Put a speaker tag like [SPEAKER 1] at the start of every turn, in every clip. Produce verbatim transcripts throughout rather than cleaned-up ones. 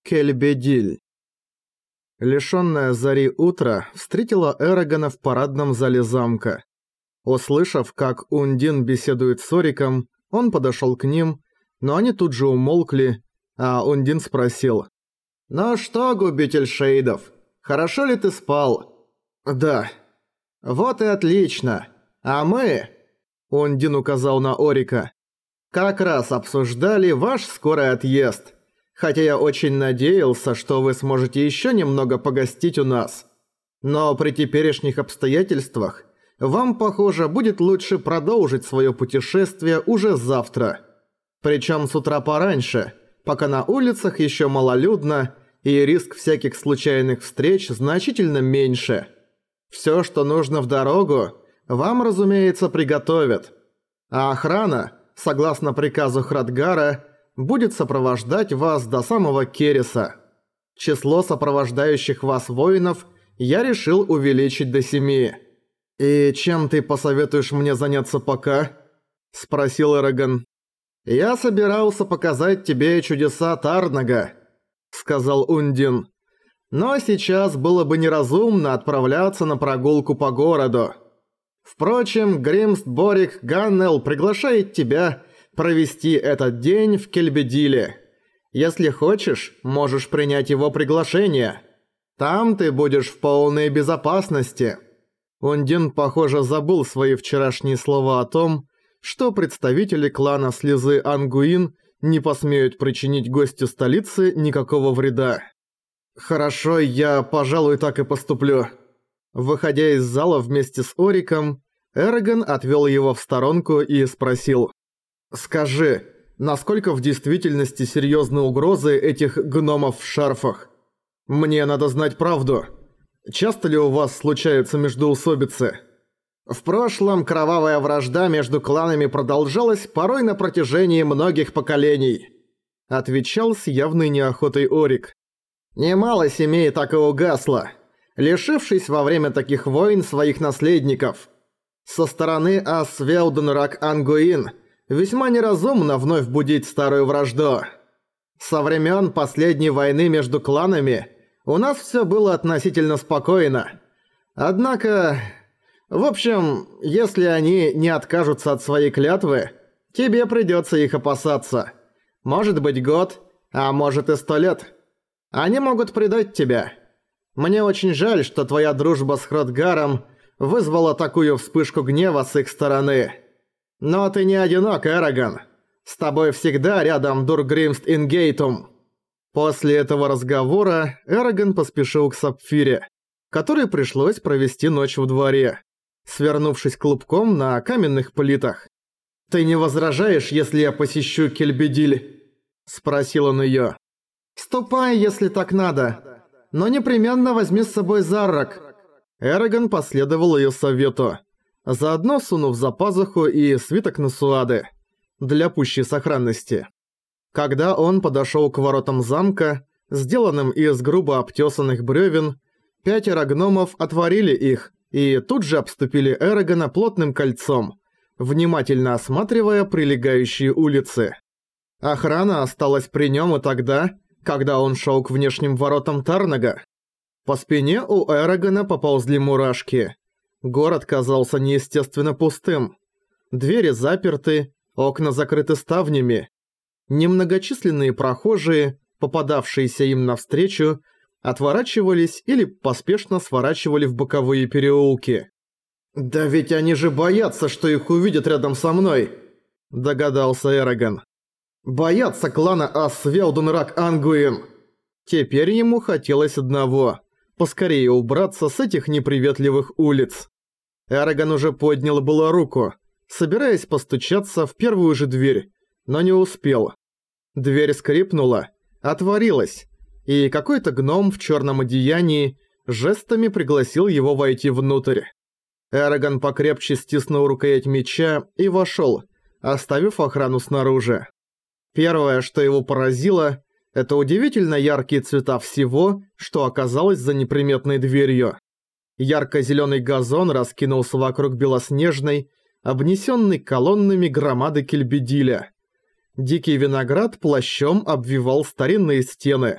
[SPEAKER 1] Кельбедиль. Лишённое зари утро встретило Эрагона в парадном зале замка. Услышав, как Ундин беседует с Ориком, он подошёл к ним, но они тут же умолкли, а Ундин спросил: «Ну что, губитель шейдов, хорошо ли ты спал?» «Да». «Вот и отлично. А мы...» Ундин указал на Орика. «Как раз обсуждали ваш скорый отъезд. Хотя я очень надеялся, что вы сможете ещё немного погостить у нас. Но при теперешних обстоятельствах вам, похоже, будет лучше продолжить своё путешествие уже завтра. Причём с утра пораньше, пока на улицах ещё малолюдно и риск всяких случайных встреч значительно меньше. Всё, что нужно в дорогу, вам, разумеется, приготовят. А охрана, согласно приказу Храдгара, будет сопровождать вас до самого Кереса. Число сопровождающих вас воинов я решил увеличить до семи. «И чем ты посоветуешь мне заняться пока?» – спросил Эрагон. «Я собирался показать тебе чудеса Тарнага», – сказал Ундин. «Но сейчас было бы неразумно отправляться на прогулку по городу. Впрочем, Гримст-Борик Ганнел приглашает тебя провести этот день в Кельбедиле. Если хочешь, можешь принять его приглашение. Там ты будешь в полной безопасности». Ундин, похоже, забыл свои вчерашние слова о том, что представители клана Слезы Ангуин не посмеют причинить гостю столицы никакого вреда. «Хорошо, я, пожалуй, так и поступлю». Выходя из зала вместе с Ориком, Эрагон отвёл его в сторонку и спросил: «Скажи, насколько в действительности серьёзны угрозы этих гномов в шарфах? Мне надо знать правду. Часто ли у вас случаются междоусобицы?» «В прошлом кровавая вражда между кланами продолжалась порой на протяжении многих поколений», отвечал с явной неохотой Орик. «Немало семей так и угасло, лишившись во время таких войн своих наследников. Со стороны Асвеуденрак Ангуин весьма неразумно вновь будить старую вражду. Со времен последней войны между кланами у нас все было относительно спокойно. Однако, в общем, если они не откажутся от своей клятвы, тебе придется их опасаться. Может быть год, а может и сто лет. Они могут предать тебя. Мне очень жаль, что твоя дружба с Храдгаром вызвала такую вспышку гнева с их стороны. Но ты не одинок, Эрагон. С тобой всегда рядом Дургримст Ингейтум». После этого разговора Эрагон поспешил к Сапфире, которой пришлось провести ночь в дворе, свернувшись клубком на каменных плитах. «Ты не возражаешь, если я посещу Кельбедиль?» – спросил он её. «Ступай, если так надо, но непременно возьми с собой Заррак». Эрагон последовал её совету, заодно сунув за пазуху и свиток Насуады для пущей сохранности. Когда он подошёл к воротам замка, сделанным из грубо обтесанных брёвен, пятеро гномов отворили их и тут же обступили Эрагона плотным кольцом, внимательно осматривая прилегающие улицы. Охрана осталась при нём и тогда, когда он шёл к внешним воротам Тарнага. По спине у Эрагона поползли мурашки. Город казался неестественно пустым. Двери заперты, окна закрыты ставнями. Немногочисленные прохожие, попадавшиеся им навстречу, отворачивались или поспешно сворачивали в боковые переулки. «Да ведь они же боятся, что их увидят рядом со мной», – догадался Эрагон. «Боятся клана Асвеуденрак Ангуин». Теперь ему хотелось одного – поскорее убраться с этих неприветливых улиц. Эрагон уже поднял было руку, собираясь постучаться в первую же дверь, но не успел. Дверь скрипнула, отворилась, и какой-то гном в чёрном одеянии жестами пригласил его войти внутрь. Эрагон покрепче стиснул рукоять меча и вошёл, оставив охрану снаружи. Первое, что его поразило, это удивительно яркие цвета всего, что оказалось за неприметной дверью. Ярко-зелёный газон раскинулся вокруг белоснежной, обнесённой колоннами громады Кельбедиля. Дикий виноград плащом обвивал старинные стены,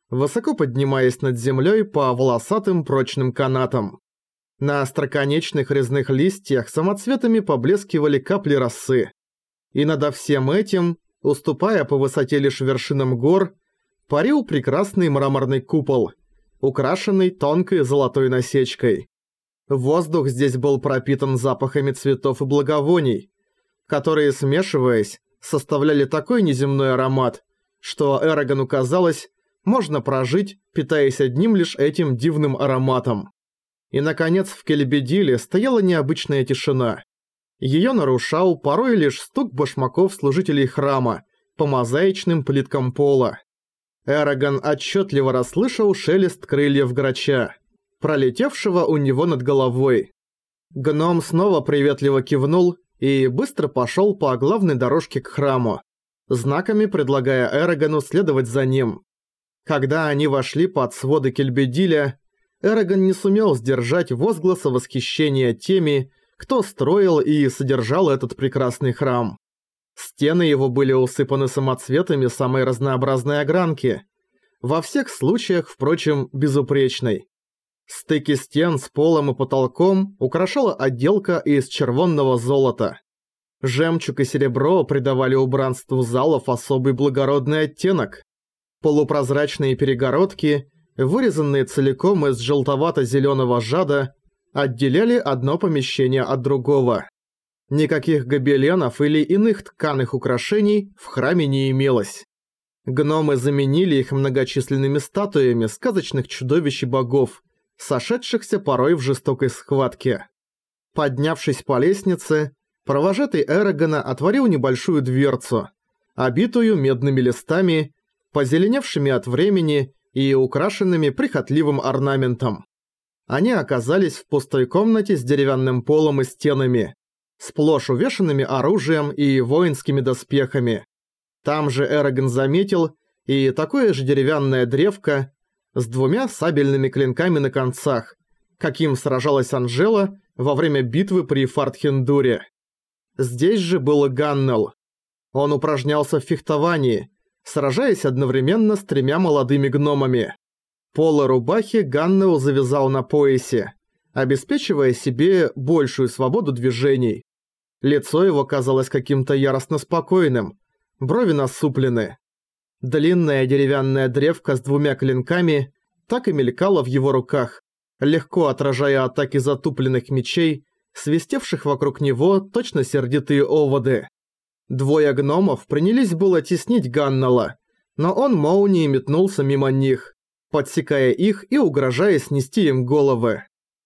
[SPEAKER 1] высоко поднимаясь над землей по волосатым прочным канатам. На остроконечных резных листьях самоцветами поблескивали капли росы. И над всем этим, уступая по высоте лишь вершинам гор, парил прекрасный мраморный купол, украшенный тонкой золотой насечкой. Воздух здесь был пропитан запахами цветов и благовоний, которые, смешиваясь, составляли такой неземной аромат, что Эрагану казалось, можно прожить, питаясь одним лишь этим дивным ароматом. И, наконец, в Келебедиле стояла необычная тишина. Её нарушал порой лишь стук башмаков служителей храма по мозаичным плиткам пола. Эраган отчётливо расслышал шелест крыльев грача, пролетевшего у него над головой. Гном снова приветливо кивнул и быстро пошёл по главной дорожке к храму, знаками предлагая Эрагану следовать за ним. Когда они вошли под своды Кельбедиля, Эраган не сумел сдержать возгласа восхищения теми, кто строил и содержал этот прекрасный храм. Стены его были усыпаны самоцветами самой разнообразной огранки, во всех случаях, впрочем, безупречной. Стыки стен с полом и потолком украшала отделка из червонного золота. Жемчуг и серебро придавали убранству залов особый благородный оттенок. Полупрозрачные перегородки, вырезанные целиком из желтовато-зелёного жада, отделяли одно помещение от другого. Никаких гобеленов или иных тканых украшений в храме не имелось. Гномы заменили их многочисленными статуями сказочных чудовищ и богов, сошедшихся порой в жестокой схватке. Поднявшись по лестнице, провожатый Эрагана отворил небольшую дверцу, обитую медными листами, позеленевшими от времени и украшенными прихотливым орнаментом. Они оказались в пустой комнате с деревянным полом и стенами, сплошь увешанными оружием и воинскими доспехами. Там же Эраган заметил и такое же деревянное древко с двумя сабельными клинками на концах, каким сражалась Анжела во время битвы при Фартхендуре. Здесь же был Ганнел. Он упражнялся в фехтовании, сражаясь одновременно с тремя молодыми гномами. Полы рубахи Ганнел завязал на поясе, обеспечивая себе большую свободу движений. Лицо его казалось каким-то яростно спокойным, брови насуплены. Длинная деревянная древка с двумя клинками так и мелькала в его руках, легко отражая атаки затупленных мечей, свистевших вокруг него точно сердитые оводы. Двое гномов принялись было теснить Ганнела, но он молнией метнулся мимо них, подсекая их и угрожая снести им головы.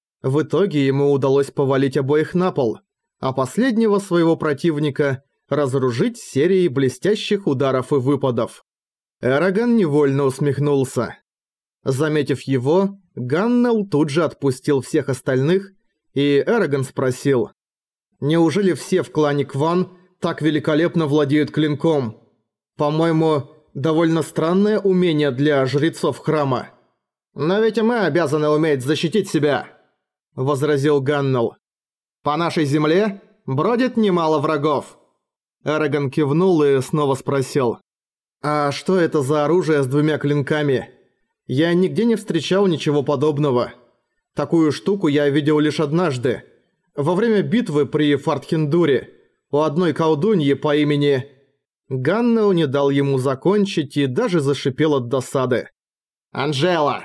[SPEAKER 1] В итоге ему удалось повалить обоих на пол, а последнего своего противника разоружить серией блестящих ударов и выпадов. Эраган невольно усмехнулся. Заметив его, Ганнел тут же отпустил всех остальных, и Эраган спросил: «Неужели все в клане Кван так великолепно владеют клинком? По-моему, довольно странное умение для жрецов храма». «Но ведь и мы обязаны уметь защитить себя», — возразил Ганнел. «По нашей земле бродит немало врагов». Эраган кивнул и снова спросил: «А что это за оружие с двумя клинками? Я нигде не встречал ничего подобного. Такую штуку я видел лишь однажды, во время битвы при Фартхендуре, у одной колдуньи по имени...» Ганнел не дал ему закончить и даже зашипел от досады. «Анжела!»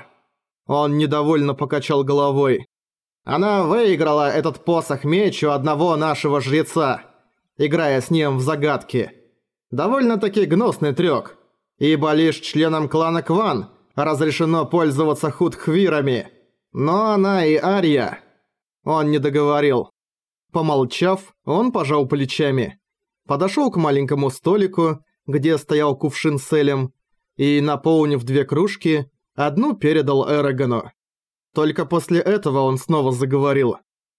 [SPEAKER 1] Он недовольно покачал головой. «Она выиграла этот посох-меч у одного нашего жреца, играя с ним в загадки. Довольно-таки гнусный трёк, ибо лишь членам клана Кван разрешено пользоваться худхвирами. Но она и Ария...» Он не договорил. Помолчав, он пожал плечами, подошёл к маленькому столику, где стоял кувшин с элем, и, наполнив две кружки, одну передал Эрагану. Только после этого он снова заговорил.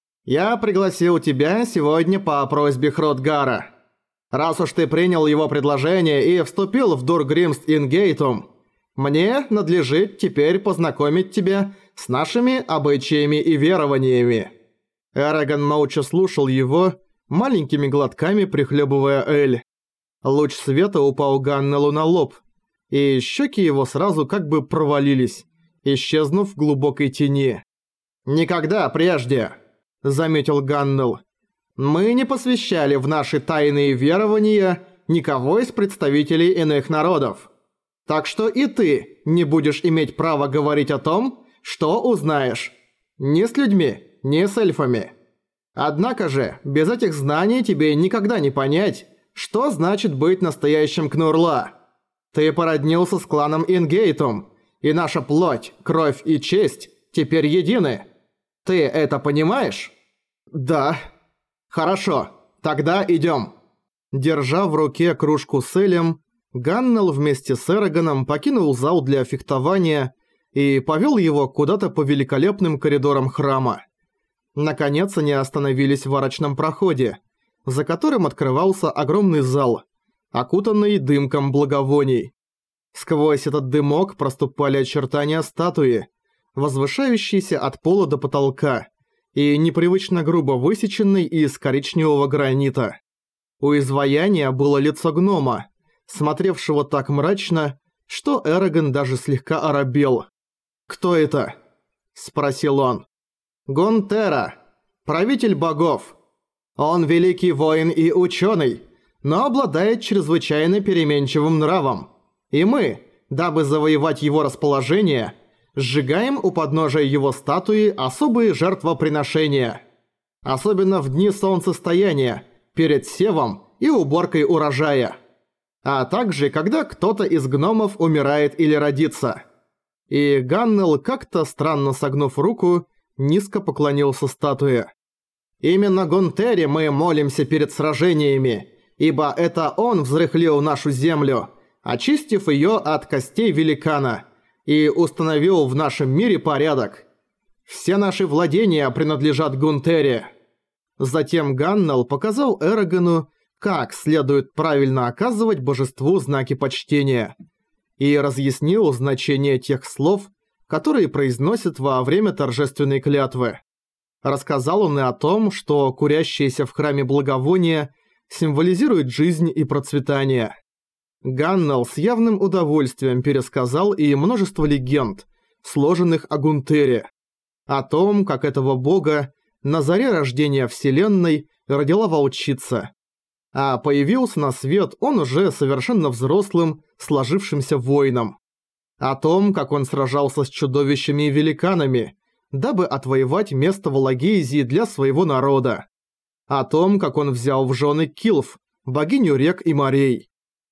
[SPEAKER 1] «Я пригласил тебя сегодня по просьбе Хродгара. Раз уж ты принял его предложение и вступил в Дургримст Ингейтум, мне надлежит теперь познакомить тебя с нашими обычаями и верованиями». Эраган молча слушал его, маленькими глотками прихлебывая эль. Луч света упал Ганнелу на лоб, и щеки его сразу как бы провалились, исчезнув в глубокой тени. «Никогда прежде», — заметил Ганнел, — «мы не посвящали в наши тайные верования никого из представителей иных народов. Так что и ты не будешь иметь права говорить о том, что узнаешь. Ни с людьми, ни с эльфами. Однако же, без этих знаний тебе никогда не понять, что значит быть настоящим Кнурла. Ты породнился с кланом Ингейтум, и наша плоть, кровь и честь теперь едины. Ты это понимаешь?» «Да». «Хорошо, тогда идём». Держа в руке кружку с элем, Ганнел вместе с Эраганом покинул зал для фехтования и повел его куда-то по великолепным коридорам храма. Наконец они остановились в арочном проходе, за которым открывался огромный зал, окутанный дымком благовоний. Сквозь этот дымок проступали очертания статуи, возвышающейся от пола до потолка и непривычно грубо высеченной из коричневого гранита. У изваяния было лицо гнома, смотревшего так мрачно, что Эрагон даже слегка оробел. «Кто это?» – спросил он. «Гонтера, правитель богов. Он великий воин и ученый, но обладает чрезвычайно переменчивым нравом. И мы, дабы завоевать его расположение, сжигаем у подножия его статуи особые жертвоприношения. Особенно в дни солнцестояния, перед севом и уборкой урожая. А также, когда кто-то из гномов умирает или родится». И Ганнел, как-то странно согнув руку, низко поклонился статуе. «Именно Гонтере мы молимся перед сражениями, ибо это он взрыхлил нашу землю, очистив её от костей великана, и установил в нашем мире порядок. Все наши владения принадлежат Гунтере». Затем Ганнел показал Эрагану, как следует правильно оказывать божеству знаки почтения, и разъяснил значение тех слов, которые произносят во время торжественной клятвы. Рассказал он и о том, что курящиеся в храме благовония символизируют жизнь и процветание. Ганнел с явным удовольствием пересказал и множество легенд, сложенных о Гунтере, о том, как этого бога на заре рождения Вселенной родила волчица, а появился на свет он уже совершенно взрослым, сложившимся воином. О том, как он сражался с чудовищами и великанами, дабы отвоевать место в Алагейзии для своего народа. О том, как он взял в жены Килф, богиню рек и морей.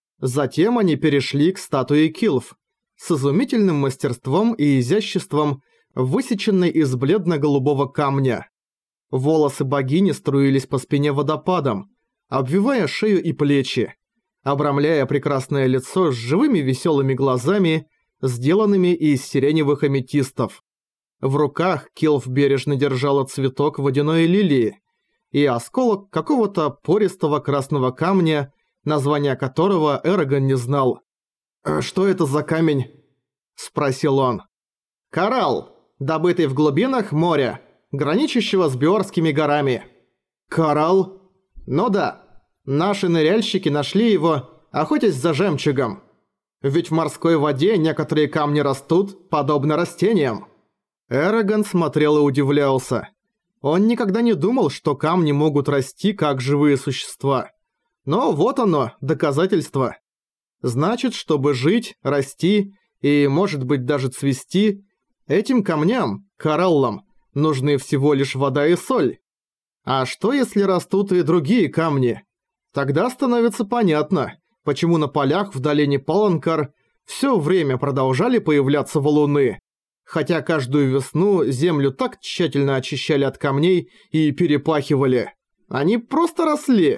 [SPEAKER 1] Затем они перешли к статуе Килф, с изумительным мастерством и изяществом, высеченной из бледно-голубого камня. Волосы богини струились по спине водопадом, обвивая шею и плечи, обрамляя прекрасное лицо с живыми веселыми глазами, сделанными из сиреневых аметистов. В руках Килф бережно держала цветок водяной лилии и осколок какого-то пористого красного камня, название которого Эрагон не знал. «Что это за камень?» – спросил он. «Коралл, добытый в глубинах моря, граничащего с Биорскими горами». «Коралл?» «Ну да, наши ныряльщики нашли его, охотясь за жемчугом. Ведь в морской воде некоторые камни растут, подобно растениям». Эрагон смотрел и удивлялся. Он никогда не думал, что камни могут расти как живые существа. Но вот оно, доказательство. Значит, чтобы жить, расти и, может быть, даже цвести, этим камням, кораллам, нужны всего лишь вода и соль. А что если растут и другие камни? Тогда становится понятно, почему на полях в долине Паланкар все время продолжали появляться валуны, хотя каждую весну землю так тщательно очищали от камней и перепахивали. Они просто росли.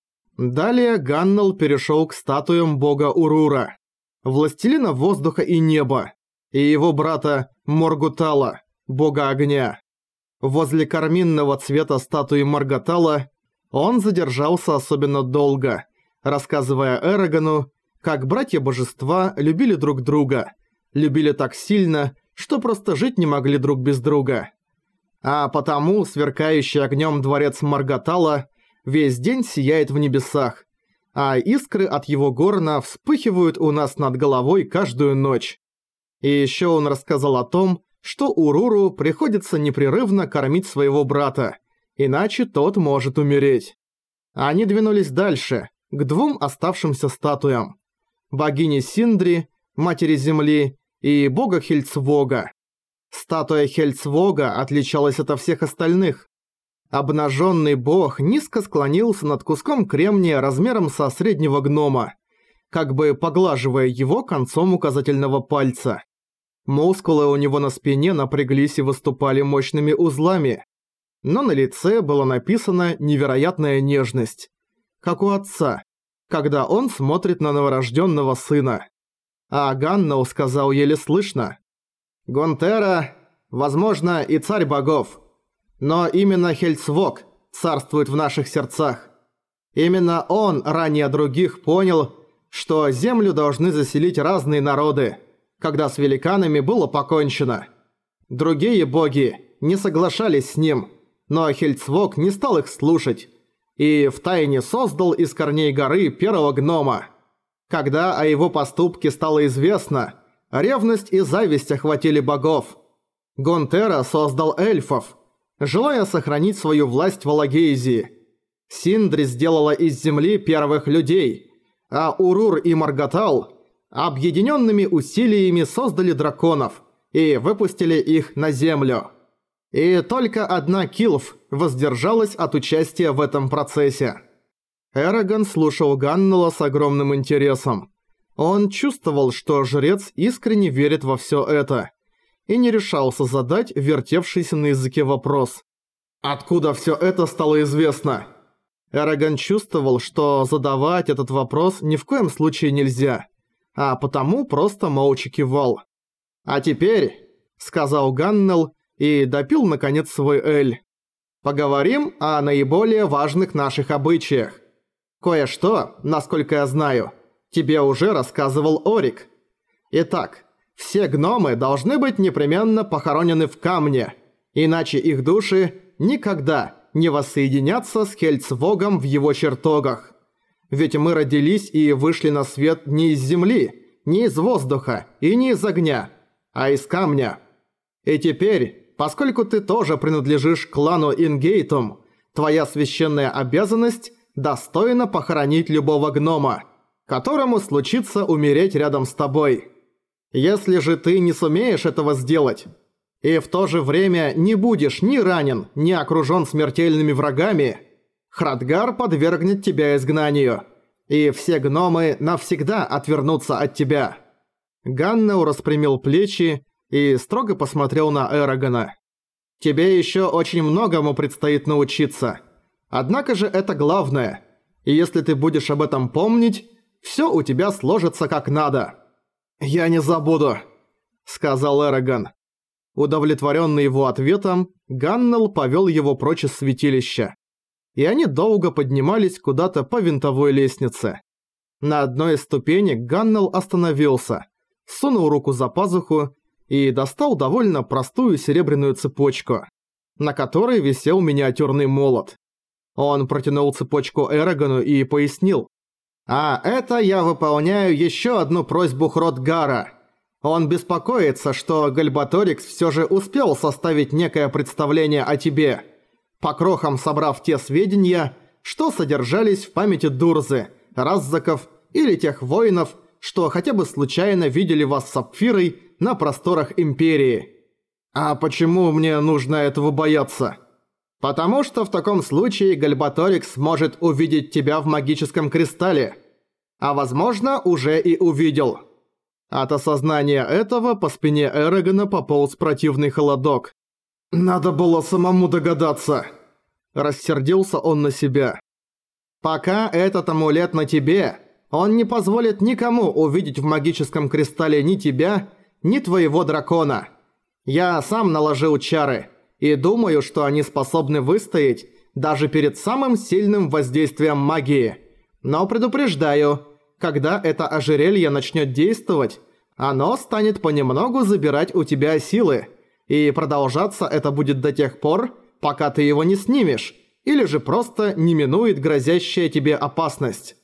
[SPEAKER 1] Далее Ганнел перешел к статуям бога Урура, властелина воздуха и неба, и его брата Моргутала, бога огня. Возле карминного цвета статуи Маргатала он задержался особенно долго, рассказывая Эрагану, как братья-божества любили друг друга, любили так сильно, что просто жить не могли друг без друга. А потому сверкающий огнем дворец Маргатала весь день сияет в небесах, а искры от его горна вспыхивают у нас над головой каждую ночь. И еще он рассказал о том, что Уруру приходится непрерывно кормить своего брата, иначе тот может умереть. Они двинулись дальше, к двум оставшимся статуям. Богине Синдри, матери Земли, и бога Хельцвога. Статуя Хельцвога отличалась от всех остальных. Обнаженный бог низко склонился над куском кремния размером со среднего гнома, как бы поглаживая его концом указательного пальца. Мускулы у него на спине напряглись и выступали мощными узлами, но на лице была написана невероятная нежность, как у отца, когда он смотрит на новорожденного сына. А Ганнел сказал еле слышно: «Гонтера, возможно, и царь богов, но именно Хельцвог царствует в наших сердцах. Именно он ранее других понял, что землю должны заселить разные народы, когда с великанами было покончено. Другие боги не соглашались с ним, но Хельцвог не стал их слушать и втайне создал из корней горы первого гнома. Когда о его поступке стало известно, ревность и зависть охватили богов. Гонтера создал эльфов, желая сохранить свою власть в Алагейзии. Синдри сделала из земли первых людей, а Урур и Маргатал объединенными усилиями создали драконов и выпустили их на землю. И только одна Килф воздержалась от участия в этом процессе. Эрагон слушал Ганнела с огромным интересом. Он чувствовал, что жрец искренне верит во всё это, и не решался задать вертевшийся на языке вопрос. «Откуда всё это стало известно?» Эрагон чувствовал, что задавать этот вопрос ни в коем случае нельзя, а потому просто молча кивал. «А теперь», — сказал Ганнел и допил наконец свой эль, — «поговорим о наиболее важных наших обычаях. Кое-что, насколько я знаю, тебе уже рассказывал Орик. Итак, все гномы должны быть непременно похоронены в камне, иначе их души никогда не воссоединятся с Хельцвогом в его чертогах. Ведь мы родились и вышли на свет не из земли, не из воздуха и не из огня, а из камня. И теперь, поскольку ты тоже принадлежишь клану Ингейтум, твоя священная обязанность – достойно похоронить любого гнома, которому случится умереть рядом с тобой. Если же ты не сумеешь этого сделать, и в то же время не будешь ни ранен, ни окружен смертельными врагами, Храдгар подвергнет тебя изгнанию, и все гномы навсегда отвернутся от тебя». Ганнел распрямил плечи и строго посмотрел на Эрагона. «Тебе еще очень многому предстоит научиться. Однако же это главное, и если ты будешь об этом помнить, всё у тебя сложится как надо». «Я не забуду», — сказал Эрагон. Удовлетворённый его ответом, Ганнел повёл его прочь из святилища. И они долго поднимались куда-то по винтовой лестнице. На одной из ступенек Ганнел остановился, сунул руку за пазуху и достал довольно простую серебряную цепочку, на которой висел миниатюрный молот. Он протянул цепочку Эрагону и пояснил: «А это я выполняю еще одну просьбу Хродгара. Он беспокоится, что Гальбаторикс все же успел составить некое представление о тебе, по крохам собрав те сведения, что содержались в памяти Дурзы, Раззаков или тех воинов, что хотя бы случайно видели вас с Сапфирой на просторах Империи». «А почему мне нужно этого бояться?» «Потому что в таком случае Гальбаторикс может увидеть тебя в магическом кристалле. А возможно, уже и увидел». От осознания этого по спине Эрагона пополз противный холодок. «Надо было самому догадаться!» Рассердился он на себя. «Пока этот амулет на тебе, он не позволит никому увидеть в магическом кристалле ни тебя, ни твоего дракона. Я сам наложил чары. И думаю, что они способны выстоять даже перед самым сильным воздействием магии. Но предупреждаю, когда это ожерелье начнет действовать, оно станет понемногу забирать у тебя силы, и продолжаться это будет до тех пор, пока ты его не снимешь, или же просто не минует грозящая тебе опасность.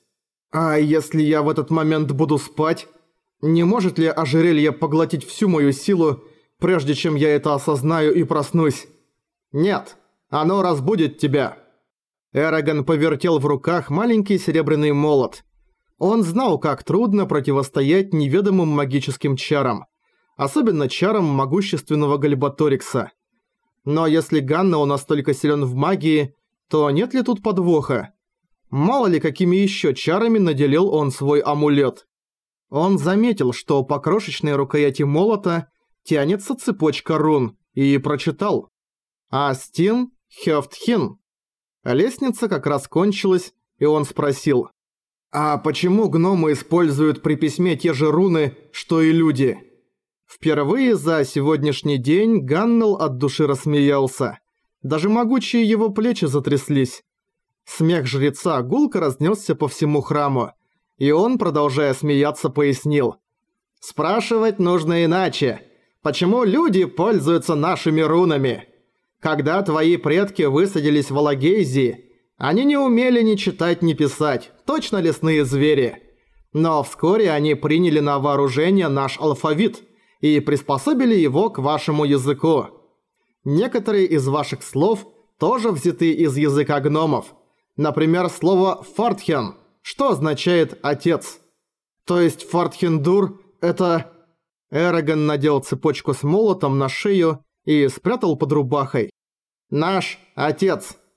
[SPEAKER 1] «А если я в этот момент буду спать? Не может ли ожерелье поглотить всю мою силу, прежде чем я это осознаю и проснусь?» «Нет, оно разбудит тебя». Эрагон повертел в руках маленький серебряный молот. Он знал, как трудно противостоять неведомым магическим чарам, особенно чарам могущественного Гальбаторикса. Но если Ганнел настолько силен в магии, то нет ли тут подвоха? Мало ли, какими еще чарами наделил он свой амулет. Он заметил, что по крошечной рукояти молота тянется цепочка рун, и прочитал «Астин Хёфтхин». Лестница как раз кончилась, и он спросил: «А почему гномы используют при письме те же руны, что и люди?» Впервые за сегодняшний день Ганнел от души рассмеялся. Даже могучие его плечи затряслись. Смех жреца гулко разнесся по всему храму, и он, продолжая смеяться, пояснил: «Спрашивать нужно иначе. Почему люди пользуются нашими рунами? Когда твои предки высадились в Алагейзии, они не умели ни читать, ни писать, точно лесные звери. Но вскоре они приняли на вооружение наш алфавит и приспособили его к вашему языку. Некоторые из ваших слов тоже взяты из языка гномов. Например, слово «фартхен», что означает «отец». То есть Фартхендур – это... Эрагон надел цепочку с молотом на шею и спрятал под рубахой. «Наш отец».